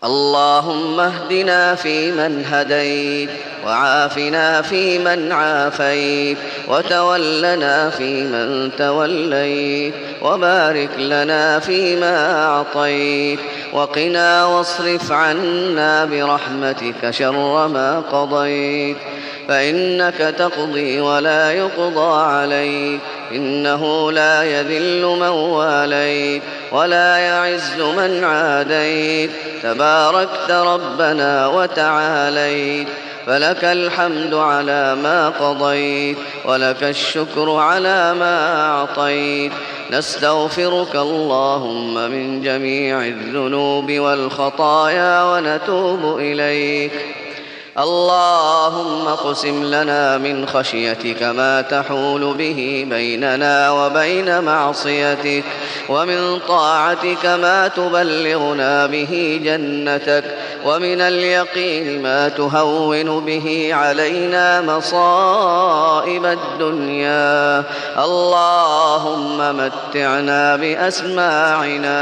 اللهم اهدنا فيمن هديت، وعافنا فيمن عافيت، وتولنا فيمن توليت، وبارك لنا فيما أعطيت، وقنا واصرف عنا برحمتك شر ما قضيت، فإنك تقضي ولا يقضى عليك، إنه لا يذل من واليت ولا يعز من عاديت، تباركت ربنا وتعاليت، فلك الحمد على ما قضيت، ولك الشكر على ما أعطيت. نستغفرك اللهم من جميع الذنوب والخطايا ونتوب إليك. اللهم اقسم لنا من خشيتك ما تحول به بيننا وبين معصيتك، ومن طاعتك ما تبلغنا به جنتك، ومن اليقين ما تهون به علينا مصائب الدنيا. اللهم متعنا بأسماعنا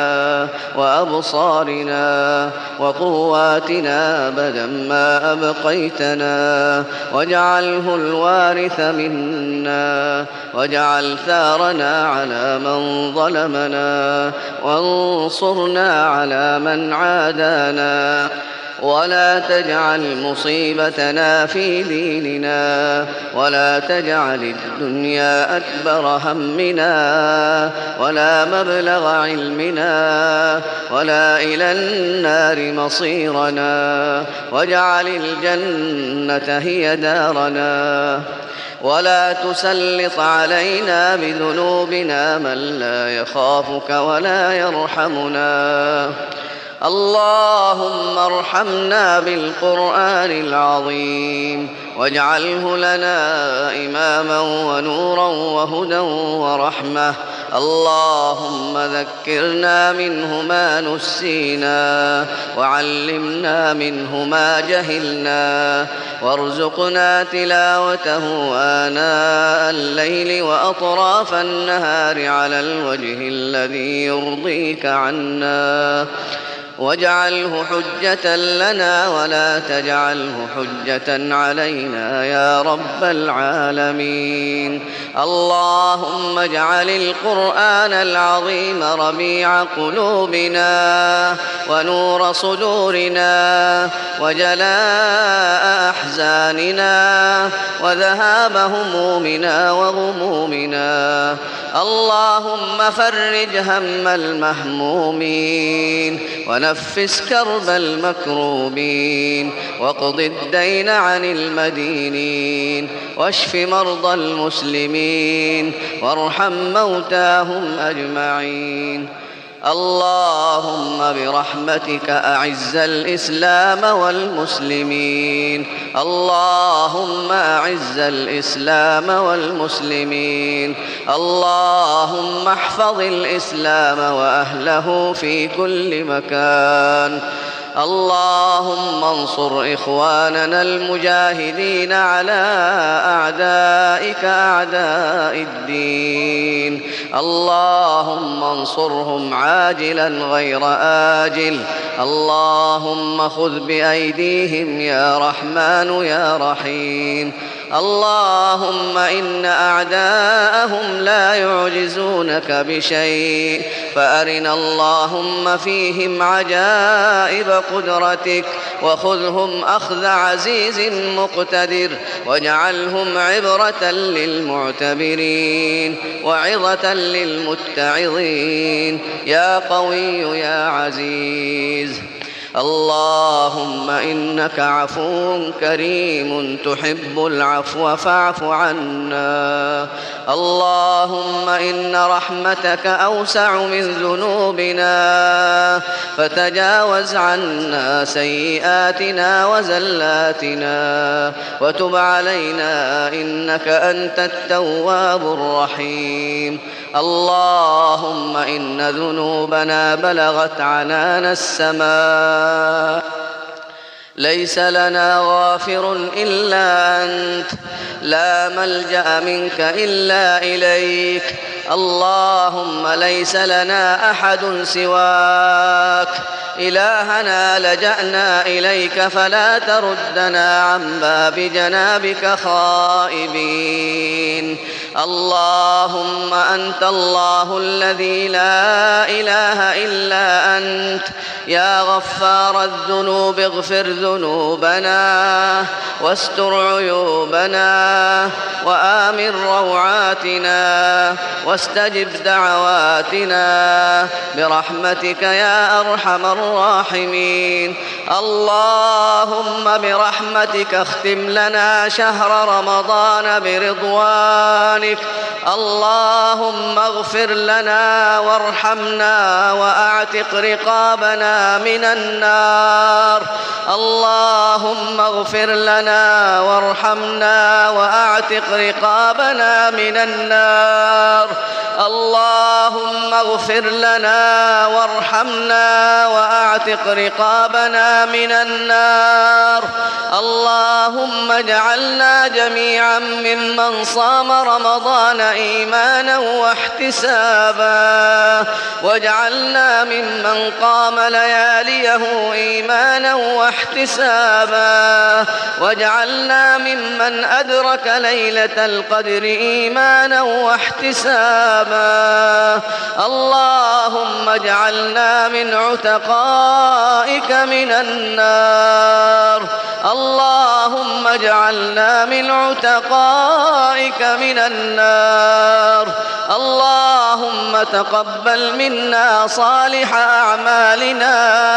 وأبصارنا وقواتنا أبدا ما أبقيتنا، واجعله الوارث منا، واجعل ثارنا على من ظلمنا، وانصرنا على من عادانا، ولا تجعل مصيبتنا في ديننا، ولا تجعل الدنيا أكبر همنا، ولا مبلغ علمنا، ولا إلى النار مصيرنا، واجعل الجنة هي دارنا، ولا تسلط علينا بذنوبنا من لا يخافك ولا يرحمنا. اللهم ارحمنا بالقرآن العظيم، واجعله لنا إماما ونورا وهدى ورحمة. اللهم ذكرنا منه ما نسينا، وعلمنا منه ما جهلنا، وارزقنا تلاوته آناء الليل وأطراف النهار على الوجه الذي يرضيك عنا، واجعله حجة لنا ولا تجعله حجة علينا يا رب العالمين. اللهم اجعل القرآن العظيم ربيع قلوبنا، ونور صدورنا، وجلاء أحزاننا، وذهاب همومنا وغمومنا. اللهم فرج هم المهمومين، ونفس كرب المكروبين، واقض الدين عن المدينين، واشف مرضى المسلمين، وارحم موتاهم أجمعين. اللهم برحمتك أعز الإسلام والمسلمين. اللهم أعز الإسلام والمسلمين. اللهم احفظ الإسلام وأهله في كل مكان. اللهم انصر إخواننا المجاهدين على أعدائك أعداء الدين. اللهم انصرهم عاجلا غير آجل. اللهم خذ بأيديهم يا رحمن يا رحيم. اللهم إن أعداءهم لا يعجزونك بشيء، فأرنا اللهم فيهم عجائب قدرتك، وخذهم أخذ عزيز مقتدر، واجعلهم عبرة للمعتبرين وعظة للمتعظين يا قوي يا عزيز. اللهم إنك عفو كريم تحب العفو فاعف عنا. اللهم إن رحمتك أوسع من ذنوبنا، فتجاوز عنا سيئاتنا وزلاتنا، وتب علينا إنك أنت التواب الرحيم. اللهم إن ذنوبنا بلغت عنان السماء، ليس لنا غافر إلا أنت، لا ملجأ منك إلا إليك. اللهم ليس لنا أحد سواك، إلهنا لجأنا إليك فلا تردنا عن باب جنابك خائبين. اللهم أنت الله الذي لا إله إلا أنت، يا غفار الذنوب اغفر ذنوبنا واستر عيوبنا وآمن روعاتنا واستجب دعواتنا برحمتك يا أرحم الراحمين. اللهم برحمتك اختم لنا شهر رمضان برضوانك. اللهم اغفر لنا وارحمنا وأعتق رقابنا من النار. اللهم اغفر لنا وارحمنا وأعتق رقابنا من النار. اللهم اغفر لنا وارحمنا وأعتق رقابنا من النار. اللهم اجعلنا جميعا ممن صام رمضان إيمانا واحتسابا، واجعلنا ممن قام لياليه إيمانا واحتسابا، واجعلنا ممن أدرك ليلة القدر إيمانا واحتسابا. اللهم اجعلنا من عتقائك من النار. اللهم اجعلنا من عتقائك من النار. اللهم تقبل منا صالح أعمالنا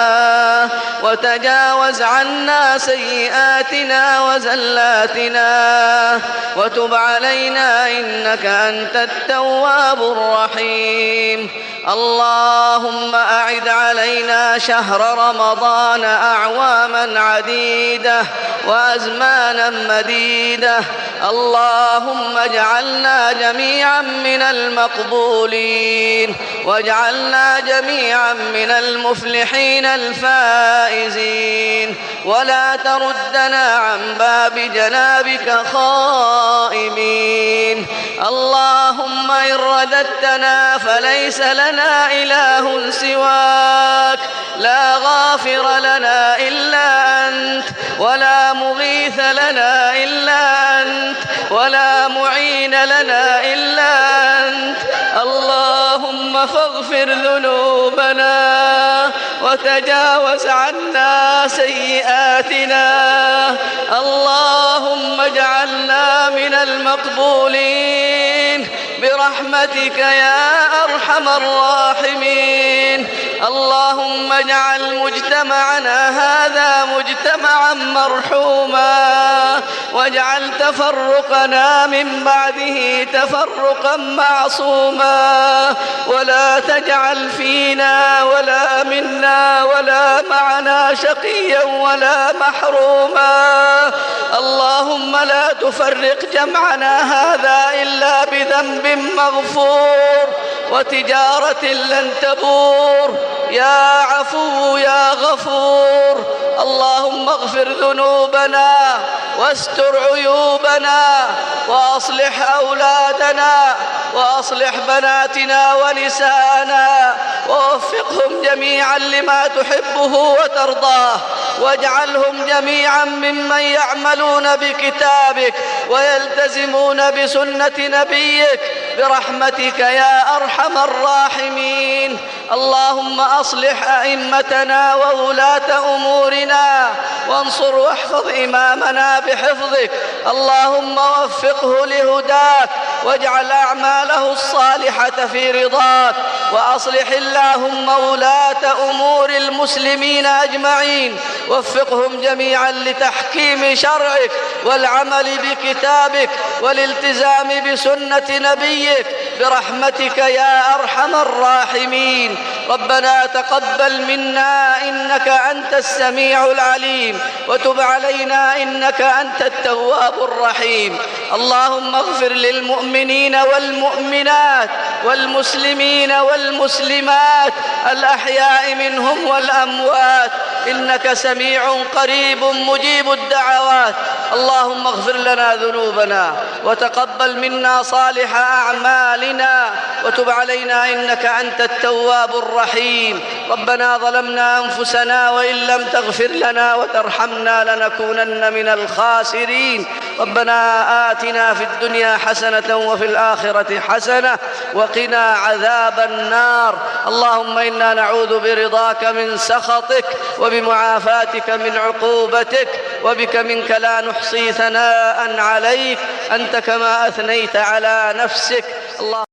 وتجاوز عنا سيئاتنا وزلاتنا وتب علينا إنك أنت التواب الرحيم. اللهم أعد علينا شهر رمضان أعواما عديدة وأزمانا مديدة. اللهم اجعلنا جميعا من المقبولين، واجعلنا جميعا من المفلحين الفائزين، ولا تردنا عن باب جنابك خائبين. اللهم إن رددتنا فليس لنا إله سواك، لا غافر لنا إلا أنت، ولا مغيث لنا إلا أنت، ولا معين لنا إلا أنت. اللهم فاغفر ذنوبنا وتجاوز عنا سيئاتنا. اللهم اجعلنا من المقبولين برحمتك يا أرحم الراحمين. اللهم اجعل مجتمعنا هذا مجتمعا مرحوما، واجعل تفرقنا من بعده تفرقا معصوما، ولا تجعل فينا ولا منا ولا معنا شقيا ولا محروما. اللهم لا تفرق جمعنا هذا إلا بذنب مغفور وتجارة لن تبور، يا عفو يا غفور. اللهم اغفر ذنوبنا واستر عيوبنا وأصلح أولادنا وأصلح بناتنا ونساءنا، ووفقهم جميعا لما تحبه وترضاه، واجعلهم جميعا ممن يعملون بكتابك ويلتزمون بسنة نبيك برحمتك يا أرحم الراحمين. اللهم أصلح أئمتنا وولاة أمورنا، وانصر واحفظ إمامنا بحفظك. اللهم وفقه لهداك، واجعل أعماله الصالحة في رضاك، وأصلح اللهم ولاة أمور المسلمين أجمعين، وفقهم جميعا لتحكيم شرعك والعمل بكتابك والالتزام بسنة نبيك برحمتك يا أرحم الراحمين. ربنا تقبل منا إنك أنت السميع العليم، وتب علينا إنك أنت التواب الرحيم. اللهم اغفر للمؤمنين والمؤمنات والمسلمين والمسلمات الأحياء منهم والأموات، إنك سميع قريب مجيب الدعوات. اللهم اغفر لنا ذنوبنا وتقبل منا صالح أعمالنا وتب علينا إنك أنت التواب الرحيم. ربنا ظلمنا أنفسنا وإن لم تغفر لنا وترحمنا لنكونن من الخاسرين. ربنا آتنا في الدنيا حسنة وفي الآخرة حسنة وقنا عذاب النار. اللهم إنا نعوذ برضاك من سخطك وبمعافاتك من عقوبتك، وبك منك لا نحصي ثناء عليك أنت كما أثنيت على نفسك.